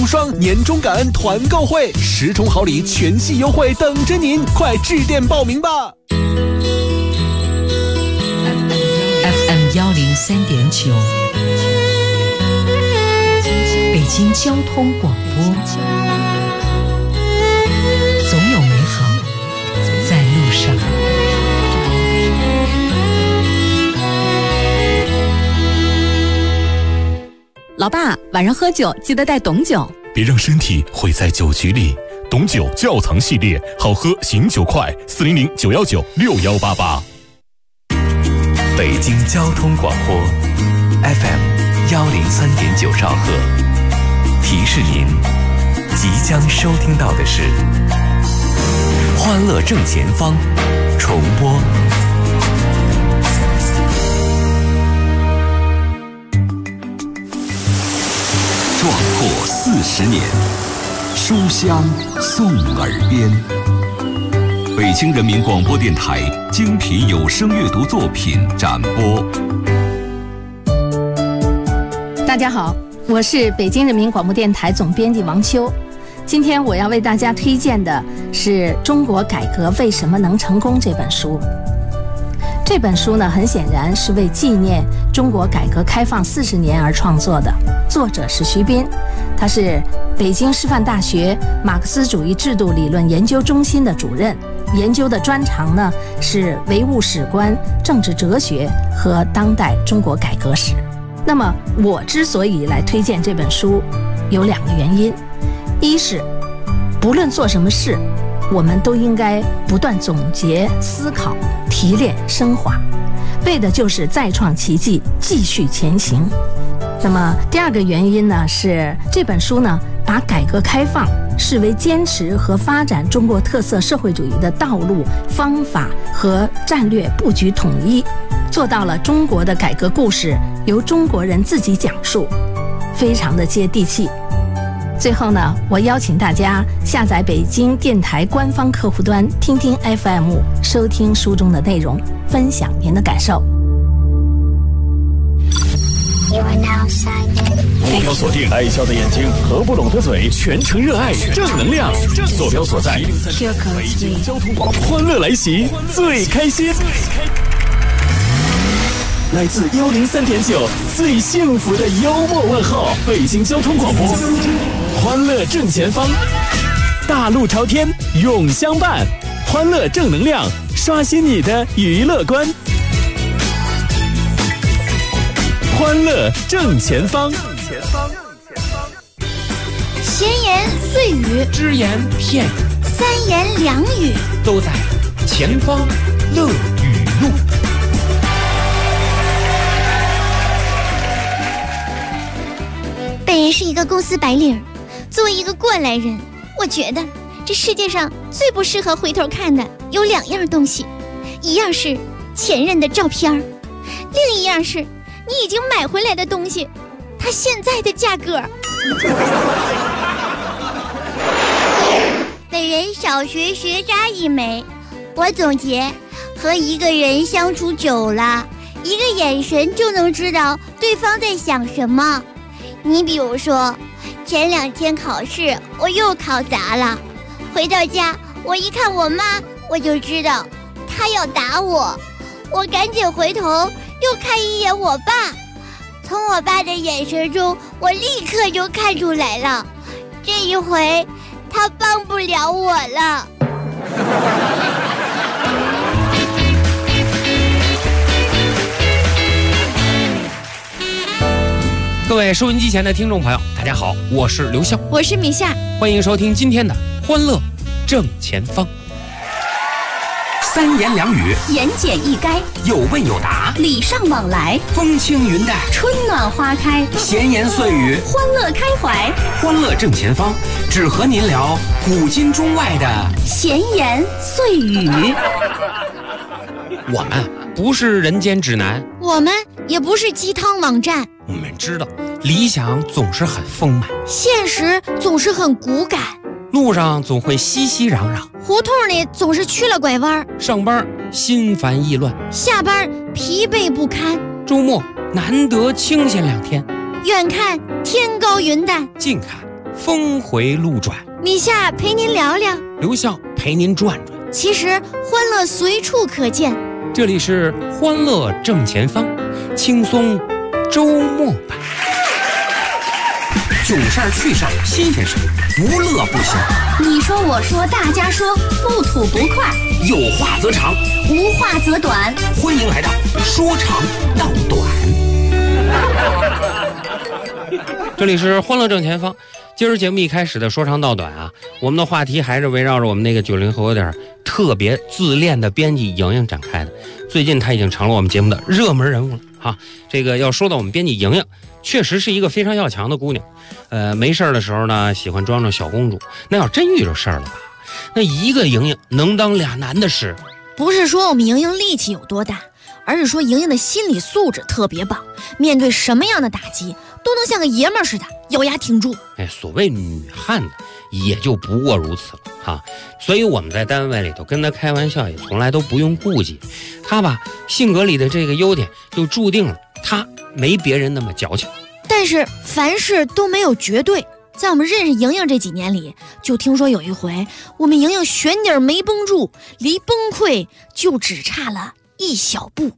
霜年终感恩团购会，10重好礼全系优惠等着您，快致电报名吧。 FM 103.9，北京交通广播，总有美好在路上。 老爸，晚上喝酒记得带董酒， 别让身体毁在酒局里。董酒窖藏系列，好喝醒酒快，400-919-6188。 北京交通广播 FM 103.9兆赫，提示您即将收听到的是《欢乐正前方》重播。 壮阔40年，书香送耳边。北京人民广播电台精品有声阅读作品展播。 大家好，我是北京人民广播电台总编辑王秋。今天我要为大家推荐的是《中国改革为什么能成功》这本书。这本书呢，很显然是为纪念中国改革开放40年而创作的，作者是徐斌，他是北京师范大学马克思主义制度理论研究中心的主任，研究的专长呢是唯物史观、政治哲学和当代中国改革史。那么我之所以来推荐这本书，有2个原因。一是不论做什么事，我们都应该不断总结、思考、提炼、升华，为的就是再创奇迹，继续前行。那么第2个原因呢，是这本书呢把改革开放视为坚持和发展中国特色社会主义的道路、方法和战略布局统一，做到了中国的改革故事由中国人自己讲述，非常的接地气。最后呢，我邀请大家下载北京电台官方客户端听听 FM， 收听书中的内容，分享您的感受。 目标锁定，爱笑的眼睛，合不拢的嘴，全程热爱正能量。坐标所在，北京交通广播，欢乐来袭，最开心。来自103.9最幸福的幽默问候，北京交通广播，欢乐正前方，大路朝天永相伴，欢乐正能量，刷新你的娱乐观。欢乐正前方， 闲言碎语， 只言片语， 三言两语， 都在前方乐语录。 本人是一个公司白领，作为一个过来人，我觉得这世界上最不适合回头看的有2样东西，一样是前任的照片，另一样是你已经买回来的东西，它现在的价格。本人小学学渣一枚，我总结，和一个人相处久了，一个眼神就能知道对方在想什么。你比如说，前2天考试我又考砸了，回到家我一看我妈，我就知道她要打我，我赶紧回头又看一眼我爸，从我爸的眼神中我立刻就看出来了，这一回他帮不了我了。 各位收音机前的听众朋友，大家好，我是刘笑， 我是米夏， 欢迎收听今天的欢乐正前方。 三言两语， 言简意赅， 有问有答， 礼尚往来， 风轻云淡， 春暖花开， 闲言碎语， 欢乐开怀。 欢乐正前方，只和您聊古今中外的闲言碎语。 我们不是人间指南， 我们也不是鸡汤网站， 我们知道理想总是很丰满， 现实总是很骨感， 路上总会熙熙攘攘， 胡同里总是曲了拐弯， 上班心烦意乱， 下班疲惫不堪， 周末难得清闲2天， 远看天高云淡， 近看峰回路转， 米夏陪您聊聊， 刘笑陪您转转。 其实欢乐随处可见， 这里是欢乐正前方，轻松周末版。 囧事儿趣事儿新鲜事儿，不乐不行。 你说我说大家说，不吐不快， 有话则长， 无话则短。 欢迎来到说长道短。 这里是欢乐正前方。今儿节目一开始的说长道短啊，我们的话题还是围绕着我们那个90后有点特别自恋的编辑莹莹展开的。最近她已经成了我们节目的热门人物了哈。这个要说到我们编辑莹莹，确实是一个非常要强的姑娘。没事的时候呢，喜欢装装小公主。那要真遇着事儿了吧，那一个莹莹能当俩男的使。 不是说我们莹莹力气有多大，而是说莹莹的心理素质特别棒，面对什么样的打击都能像个爷们儿似的咬牙挺住。 所谓女汉子也就不过如此了哈。所以我们在单位里头跟她开玩笑也从来都不用顾忌。她吧性格里的这个优点就注定了她没别人那么矫情。 但是凡事都没有绝对，在我们认识莹莹这几年里，就听说有一回我们莹莹悬点没绷住，离崩溃就只差了一小步。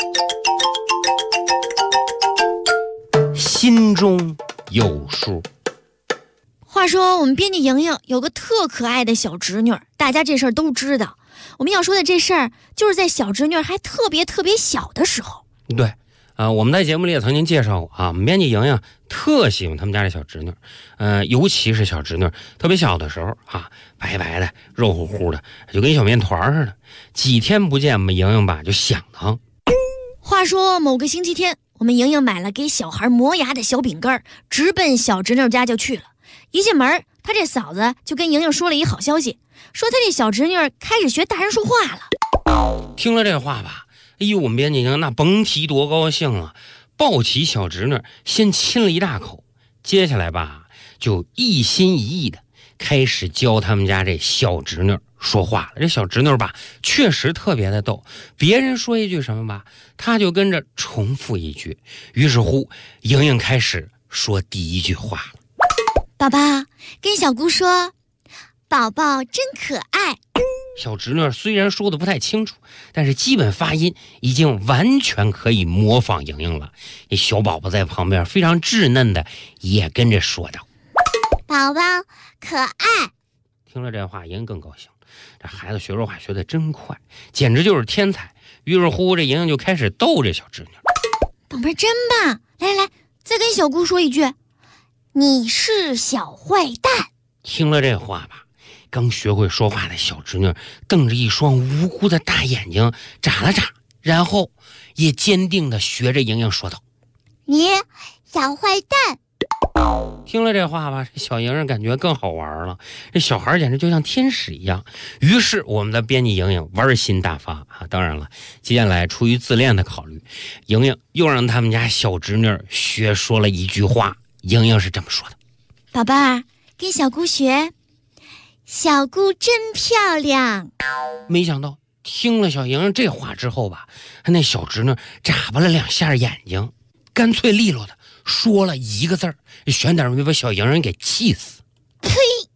心中有数。 话说我们编辑莹莹有个特可爱的小侄女，大家这事儿都知道。我们要说的这事儿就是在小侄女还特别小的时候。 对我们在节目里也曾经介绍过啊，我们编辑莹莹特喜欢他们家的小侄女，尤其是小侄女特别小的时候啊，白白的肉乎乎的，就跟小面团似的。几天不见，我们莹莹吧就想她。 话说某个星期天，我们莹莹买了给小孩磨牙的小饼干，直奔小侄女家就去了。一进门，她这嫂子就跟莹莹说了一好消息，说她这小侄女开始学大人说话了。 听了这话吧，哎呦，我们编辑莹那甭提多高兴了，抱起小侄女先亲了一大口，接下来吧就一心一意的开始教他们家这小侄女说话了。这小侄女吧确实特别的逗，别人说一句什么吧，她就跟着重复一句。于是乎莹莹开始说第一句话了。 宝宝跟小姑说， 宝宝真可爱。 小侄女虽然说的不太清楚，但是基本发音已经完全可以模仿莹莹了。这小宝宝在旁边非常稚嫩的也跟着说道， 宝宝可爱。 听了这话，莹莹更高兴，这孩子学说话学得真快，简直就是天才。于是乎这莹莹就开始逗这小侄女， 宝贝真棒，来再跟小姑说一句，你是小坏蛋。 听了这话吧，刚学会说话的小侄女瞪着一双无辜的大眼睛眨了眨，然后也坚定地学着莹莹说道， 你小坏蛋。 听了这话吧，这小莹莹感觉更好玩了，这小孩简直就像天使一样。于是我们的编辑莹莹玩心大发啊！当然了，接下来出于自恋的考虑，莹莹又让他们家小侄女学说了一句话。莹莹是这么说的， 宝贝儿跟小姑学， 小姑真漂亮。 没想到听了小莹莹这话之后吧，那小侄女眨巴了两下眼睛，干脆利落的说了一个字儿，悬点没把小莹莹给气死。 呸！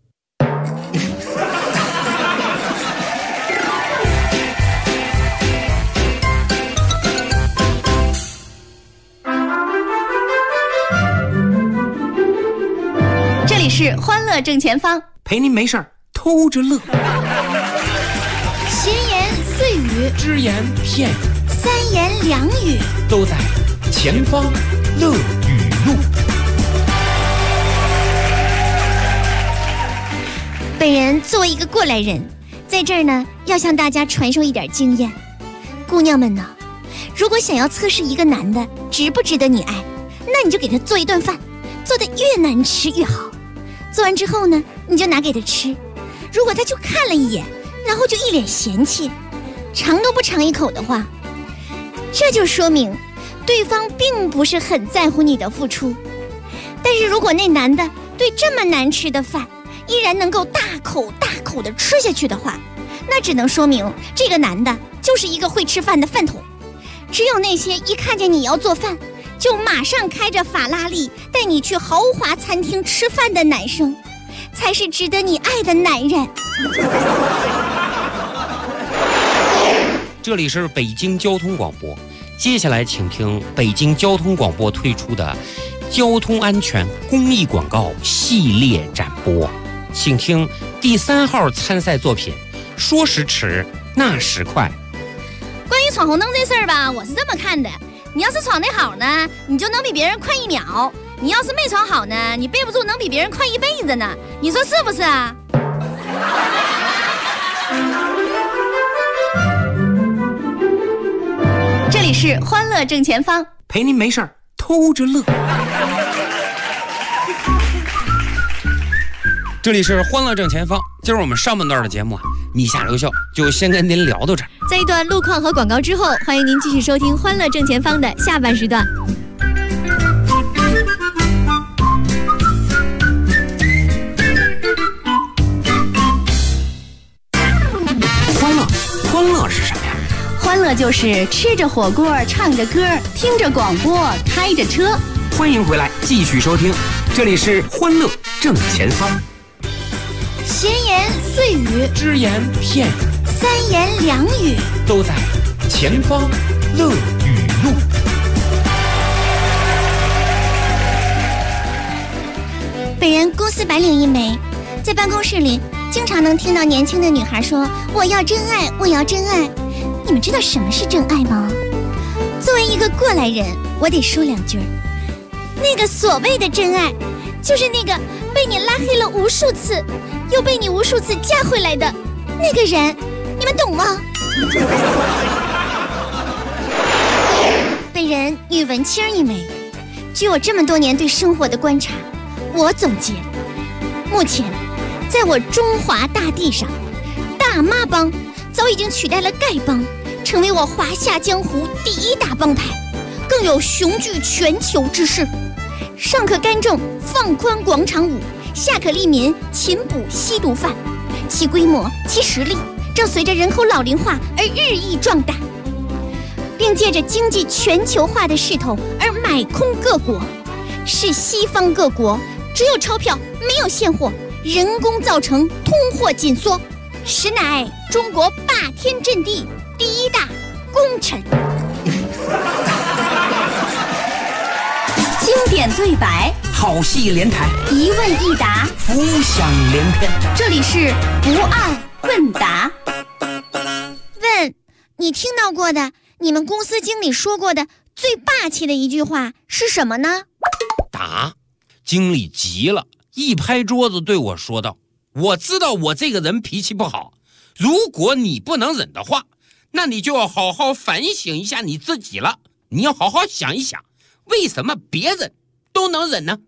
这里是欢乐正前方， 陪您没事儿偷着乐。 闲言碎语， 只言片语， 三言两语， 都在前方乐语录。 本人作为一个过来人，在这儿呢，要向大家传授一点经验。姑娘们呢，如果想要测试一个男的值不值得你爱，那你就给他做一顿饭，做得越难吃越好。做完之后呢，你就拿给他吃。如果他就看了一眼，然后就一脸嫌弃，尝都不尝一口的话，这就说明对方并不是很在乎你的付出。但是如果那男的对这么难吃的饭依然能够大口大口的吃下去的话，那只能说明这个男的就是一个会吃饭的饭桶。只有那些一看见你要做饭就马上开着法拉利带你去豪华餐厅吃饭的男生，才是值得你爱的男人。 这里是北京交通广播，接下来请听北京交通广播推出的交通安全公益广告系列展播，请听第3号参赛作品《说时迟，那时快》。 关于闯红灯这事儿吧，我是这么看的：你要是闯得好呢，你就能比别人快1秒；你要是没闯好呢，你背不住能比别人快1辈子呢。你说是不是啊？ 这里是欢乐正前方， 陪您没事儿偷着乐。 这里是欢乐正前方，今儿我们上半段的节目米下留校就先跟您聊到这儿。 在一段路况和广告之后，欢迎您继续收听欢乐正前方的下半时段。 欢乐是什么呀？ 欢乐就是吃着火锅，唱着歌，听着广播，开着车。 欢迎回来，继续收听，这里是欢乐正前方。 闲言碎语， 只言片语 ，3言2语， 都在前方乐语录。 本人公司白领一枚，在办公室里经常能听到年轻的女孩说：“我要真爱，我要真爱。”你们知道什么是真爱吗？作为一个过来人，我得说2句。那个所谓的真爱，就是那个被你拉黑了无数次，又被你无数次加回来的那个人，你们懂吗？本人语文青一枚，据我这么多年对生活的观察，我总结，目前在我中华大地上，大妈帮早已经取代了丐帮，成为我华夏江湖第1大帮派，更有雄踞全球之势。上可干政放宽广场舞，下可利民勤补吸毒犯，其规模其实力正随着人口老龄化而日益壮大，并借着经济全球化的势头而买空各国，使西方各国只有钞票没有现货，人工造成通货紧缩，实乃中国霸天阵地第1大功臣。 经典对白， 好戏连台， 一问一答， 浮想联翩。 这里是不二问答。 问，你听到过的你们公司经理说过的最霸气的一句话是什么呢？ 答，经理急了，一拍桌子对我说道：“我知道我这个人脾气不好，如果你不能忍的话，那你就要好好反省一下你自己了。你要好好想一想，为什么别人都能忍呢？”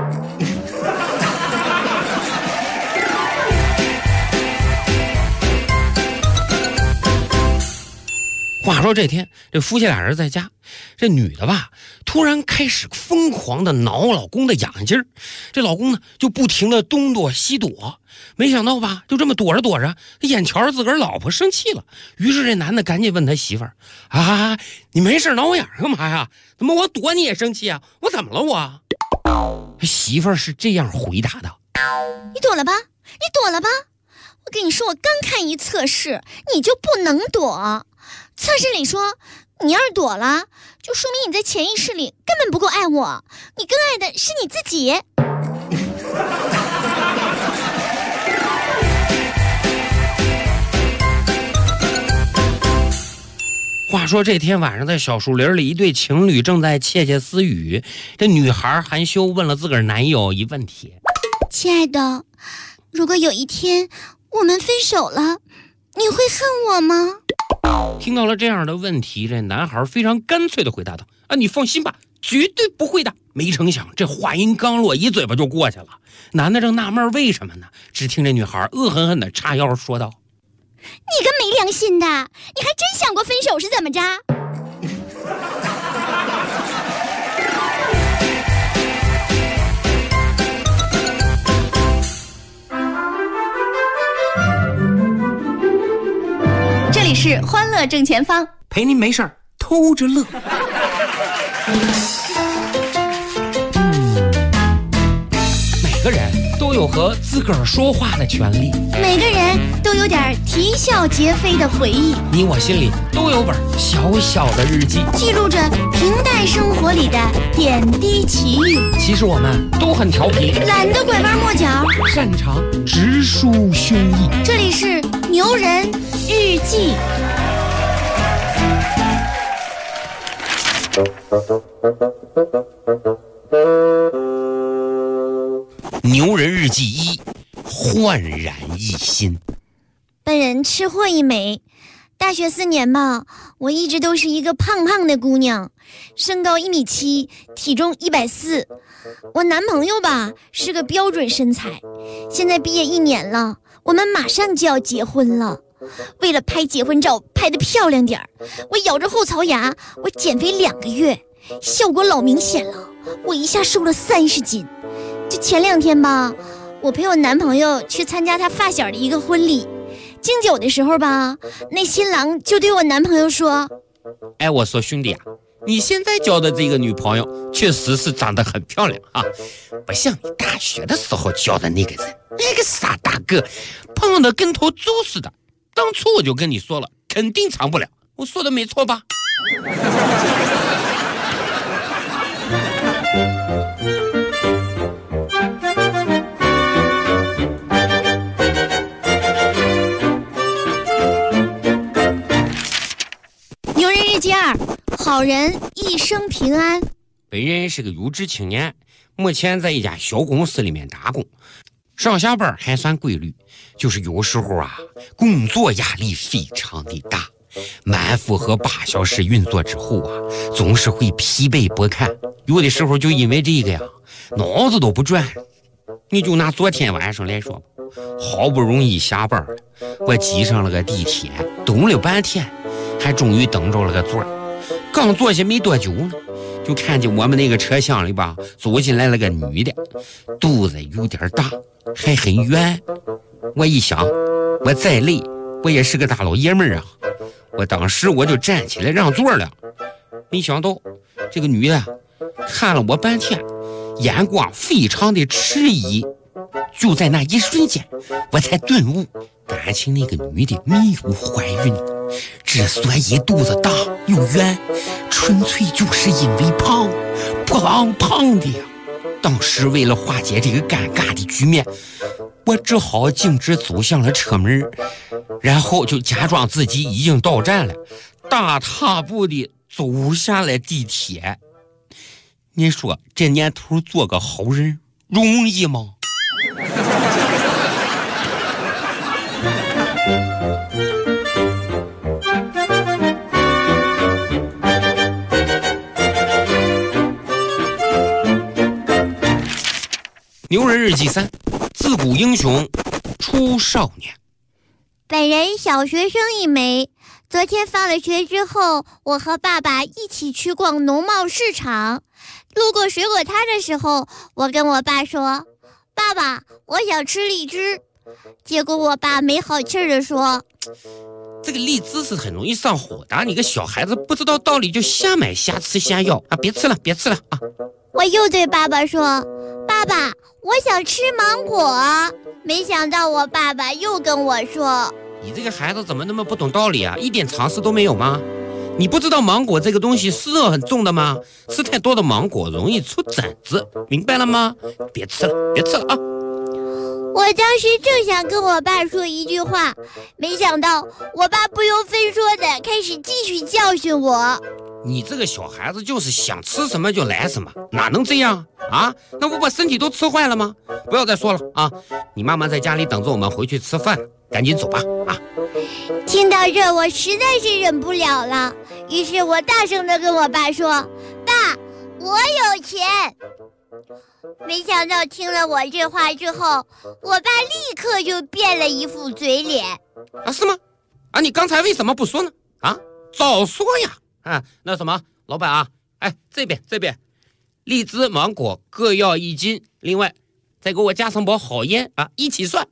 话说这天，这夫妻俩人在家，这女的吧，突然开始疯狂的挠老公的痒劲儿，这老公呢就不停的东躲西躲，没想到吧，就这么躲着躲着，眼瞧着自个儿老婆生气了，于是这男的赶紧问他媳妇儿：“啊，你没事挠我痒干嘛呀？怎么我躲你也生气啊？我怎么了我？”媳妇儿是这样回答的：“ 你躲了吧，你躲了吧。我跟你说，我刚看一测试，你就不能躲。测试里说，你要是躲了，就说明你在潜意识里根本不够爱我，你更爱的是你自己。” 话说这天晚上，在小树林里，一对情侣正在窃窃私语。这女孩含羞问了自个儿男友一问题：“ 亲爱的，如果有一天我们分手了，你会恨我吗？” 听到了这样的问题，这男孩非常干脆地回答道：“啊，你放心吧，绝对不会的。”没成想，这话音刚落，一嘴巴就过去了。男的正纳闷为什么呢，只听这女孩恶狠狠地叉腰说道：“ 你个没良心的，你还真想过分手是怎么着？” 这里是欢乐正前方， 陪您没事儿偷着乐。 有和自个儿说话的权利。 每个人都有点啼笑皆非的回忆， 你我心里都有本小小的日记， 记录着平淡生活里的点滴奇遇。 其实我们都很调皮， 懒得拐弯抹角， 擅长直抒胸臆。 这里是牛人日记。 牛人日记1，焕然一新。 本人吃货一枚，大学4年吧，我一直都是一个胖胖的姑娘，身高1.7米，体重140。我男朋友吧是个标准身材，现在毕业1年了，我们马上就要结婚了。为了拍结婚照拍得漂亮点儿，我咬着后槽牙，我减肥2个月，效果老明显了，我一下瘦了30斤。就前2天吧，我陪我男朋友去参加他发小的一个婚礼，敬酒的时候吧，那新郎就对我男朋友说： 哎，我说兄弟啊，你现在交的这个女朋友确实是长得很漂亮啊，不像你大学的时候交的那个人，那个傻大个，胖的跟头猪似的。当初我就跟你说了，肯定长不了，我说的没错吧？ 牛人日记2，好人一生平安。 本人是个有志青年，目前在一家小公司里面打工，上下班还算规律，就是有时候啊，工作压力非常的大，满负荷8小时运作之后啊，总是会疲惫不堪，有的时候就因为这个呀，脑子都不转。你就拿昨天晚上来说吧，好不容易下班了，我挤上了个地铁，等了半天，还终于等着了个座，刚坐下没多久呢，就看见我们那个车厢里吧，走进来了个女的，肚子有点大，还很圆。我一想，我再累，我也是个大老爷们儿啊，我当时我就站起来让座了。没想到这个女的看了我半天，眼光非常的迟疑。就在那一瞬间，我才顿悟，感情那个女的没有怀孕，之所以肚子大又圆，纯粹就是因为胖的呀。当时为了化解这个尴尬的局面，我只好径直走向了车门，然后就假装自己已经到站了，大踏步的走下了地铁。你说这年头做个好人容易吗？牛人日记3，自古英雄出少年。 本人小学生一枚，昨天放了学之后，我和爸爸一起去逛农贸市场，路过水果摊的时候，我跟我爸说：爸爸，我想吃荔枝。结果我爸没好气儿地说： 这个荔枝是很容易上火的，你个小孩子不知道道理就瞎买瞎吃瞎要啊！别吃了啊！ 我又对爸爸说：爸爸，我想吃芒果。没想到我爸爸又跟我说： 你这个孩子怎么那么不懂道理啊？一点常识都没有吗？你不知道芒果这个东西湿热很重的吗？吃太多的芒果容易出疹子，明白了吗？别吃了啊！ 我当时正想跟我爸说一句话，没想到我爸不由分说的开始继续教训我。 你这个小孩子就是想吃什么就来什么，哪能这样啊？那不把身体都吃坏了吗？不要再说了啊！你妈妈在家里等着我们回去吃饭，赶紧走吧啊！ 听到这我实在是忍不了了，于是我大声的跟我爸说：爸，我有钱。没想到听了我这话之后，我爸立刻就变了一副嘴脸。 啊，是吗？啊，你刚才为什么不说呢？啊，早说呀！啊，那什么，老板啊，哎，这边，荔枝、芒果各要1斤，另外再给我加上包好烟啊，一起算。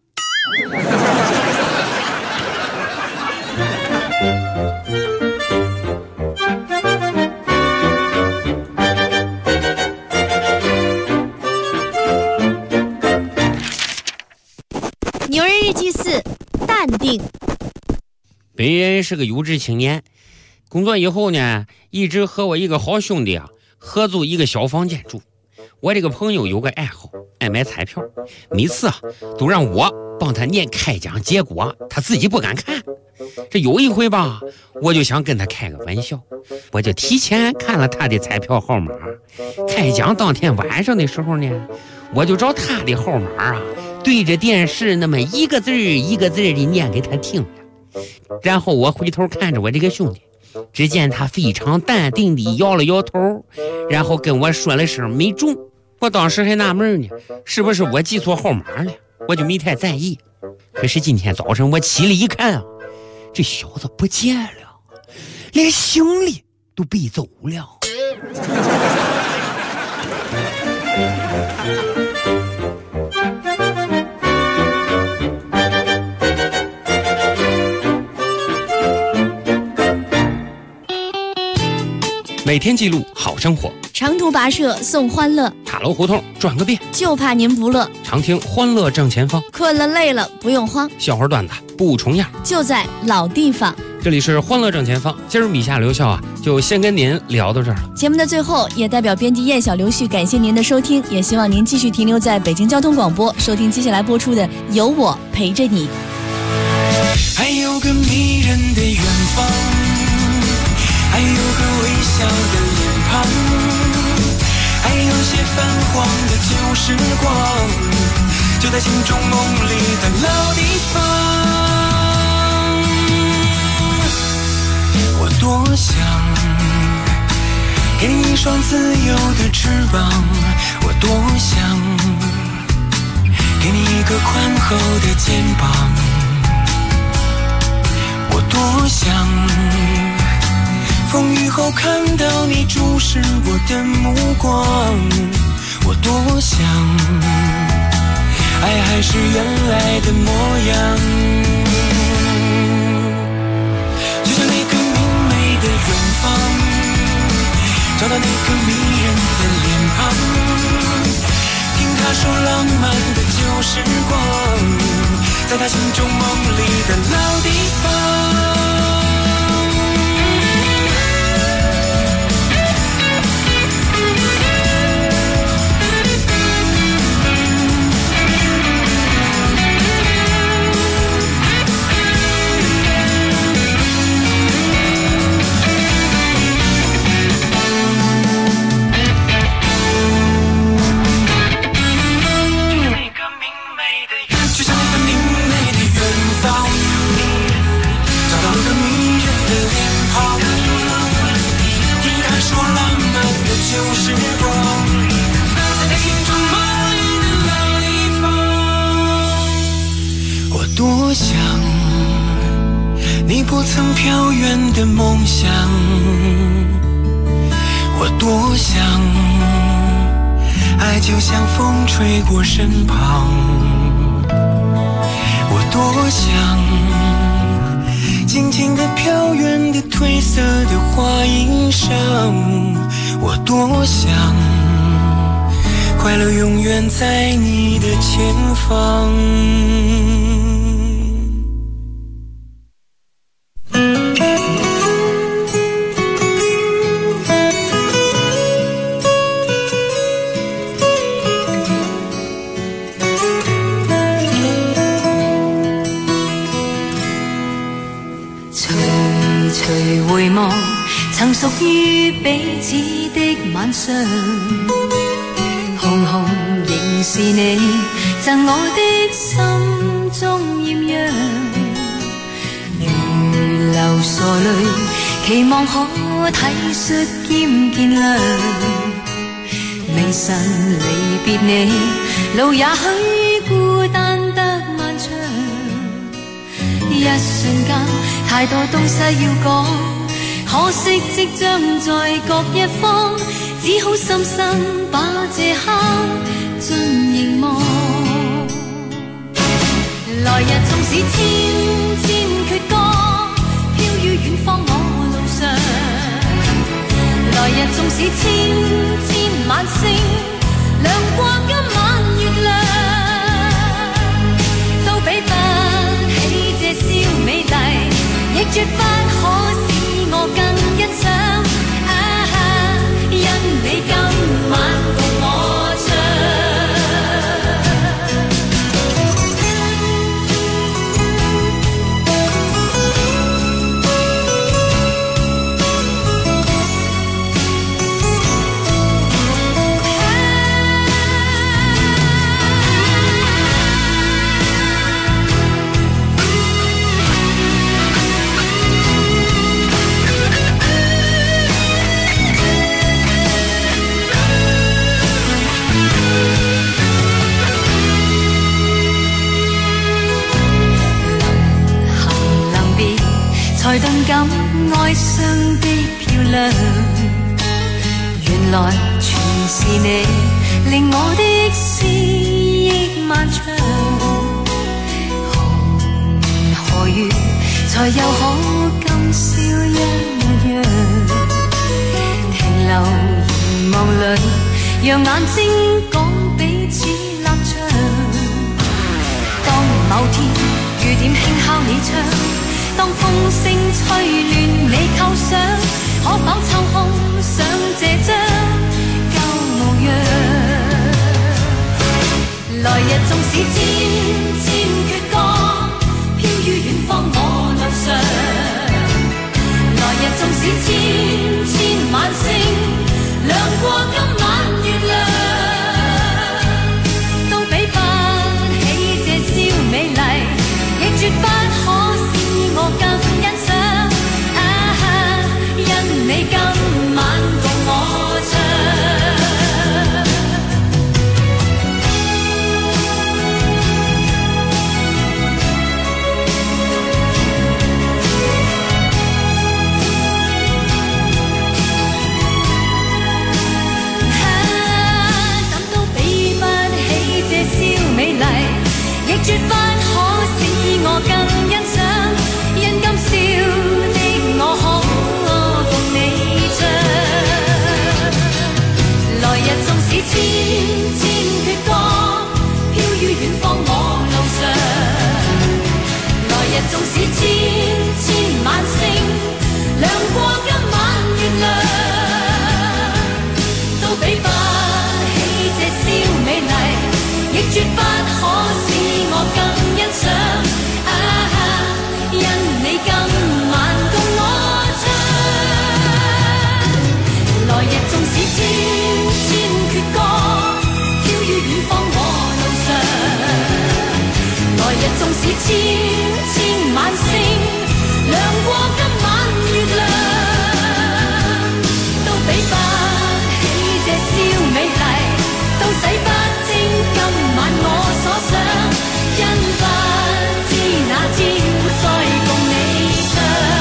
女人日记4，淡定。 本人是个优质青年，工作以后呢，一直和我一个好兄弟合租一个小房间住。我这个朋友有个爱好，爱买彩票，每次都让我帮他念开奖结果，他自己不敢看。这有一回吧，我就想跟他开个玩笑，我就提前看了他的彩票号码。开奖当天晚上的时候呢，我就找他的号码对着电视那么一个字一个字的念给他听了。然后我回头看着我这个兄弟，只见他非常淡定地摇了摇头，然后跟我说了声没中。我当时还纳闷呢，是不是我记错号码了，我就没太在意。可是今天早晨我起来一看这小子不见了，连行李都背走了。每天记录好生活， 长途跋涉送欢乐， 塔楼胡同转个遍， 就怕您不乐。 常听欢乐正前方， 困了累了不用慌， 笑话段子不重样， 就在老地方。 这里是欢乐正前方，今儿米夏留校就先跟您聊到这儿了。 节目的最后，也代表编辑燕小刘旭感谢您的收听，也希望您继续停留在北京交通广播，收听接下来播出的《有我陪着你》。 还有个迷人的远方，还有个微笑的脸庞，还有些泛黄的旧时光，就在心中梦里的老地方。我多想给你一双自由的翅膀，我多想给你一个宽厚的肩膀，我多想风雨后看到你注视我的目光，我多想爱还是原来的模样，就像那个明媚的远方，找到那个迷人的脸庞，听他说浪漫的旧时光，在他心中梦里的老地方。多想你不曾飘远的梦想，我多想爱就像风吹过身旁，我多想静静地飘远的褪色的花衣裳，我多想快乐永远在你的前方。 回望曾屬於彼此的晚上，紅紅仍是你贈我的心中豔陽，如流傻淚，期望可體恤兼見諒，未曾離別你，路也許孤單得漫長，一瞬間太多東西要講，可惜即將在各一方，只好深深把這刻盡凝望。來日縱使千千闕歌，飄於遠方我路上，來日縱使千千晚星，亮過今晚月亮，都比才頓感哀傷的漂亮，原來全是你令我的思憶漫長，紅河月才又可今宵一樣，停留凝望裏，讓眼睛講彼此立場。當某天雨點輕敲你窗，當風聲吹亂你構想，可否抽空想這張舊模樣？來日縱使千千闕歌，飄於遠方我路上。來日縱使千千晚星，亮過今晚月亮，都比不起這宵美麗，亦絕不可使我更欣賞。因你今晚共我唱。怎都比不起這宵美麗，亦絕不可使我更欣賞。因今宵的我可共你唱。來日縱使千千闕歌，飄於遠方我路上。來日縱使千千晚星，亮過今晚月亮，都比不起這宵美麗，亦絕不可使我更欣賞。因你今晚共我唱。來日縱使千千闕歌，飄於遠方我路上。來日縱使千千晚星，亮過今晚月亮，都比不起這宵美麗，都洗不清今晚我所想。因不知哪天再共你唱。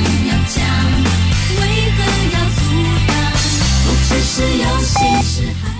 是有心事。